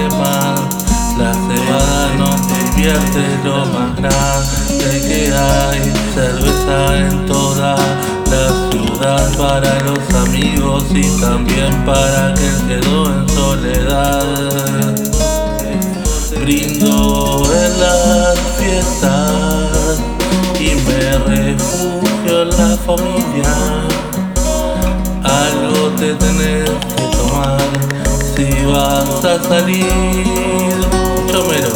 más. La cebada nos divierte, lo más grande que hay. Cerveza en toda la ciudad para los amigos y también para quien quedó en soledad. Brindo en las fiestas y me refugio en la familia. Algo te tenés que tomar si vas a salir, chomero.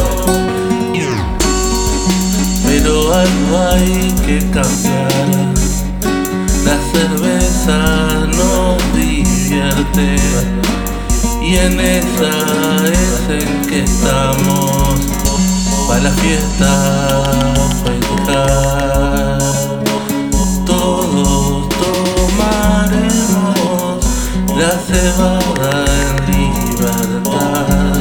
Pero algo hay que cambiar. La cerveza nos divierte y en esa es en que estamos. Pa' la fiesta festejar, todos tomaremos la cebada en libertad.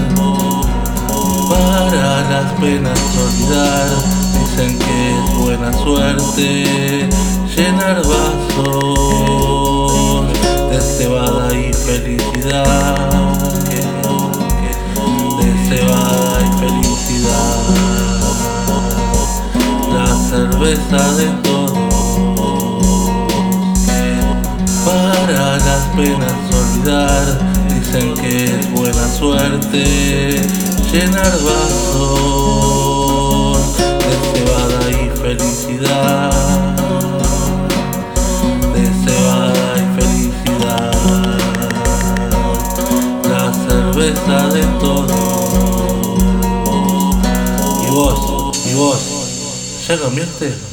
Para las penas olvidar, dicen que es buena suerte llenar vasos de cebada y felicidad. De cebada y felicidad. La cerveza de todos. Para las penas olvidar, dicen que es buena suerte llenar vasos de cebada y felicidad. De cebada y felicidad. La cerveza de todos. Y vos, ¿ya cambiaste?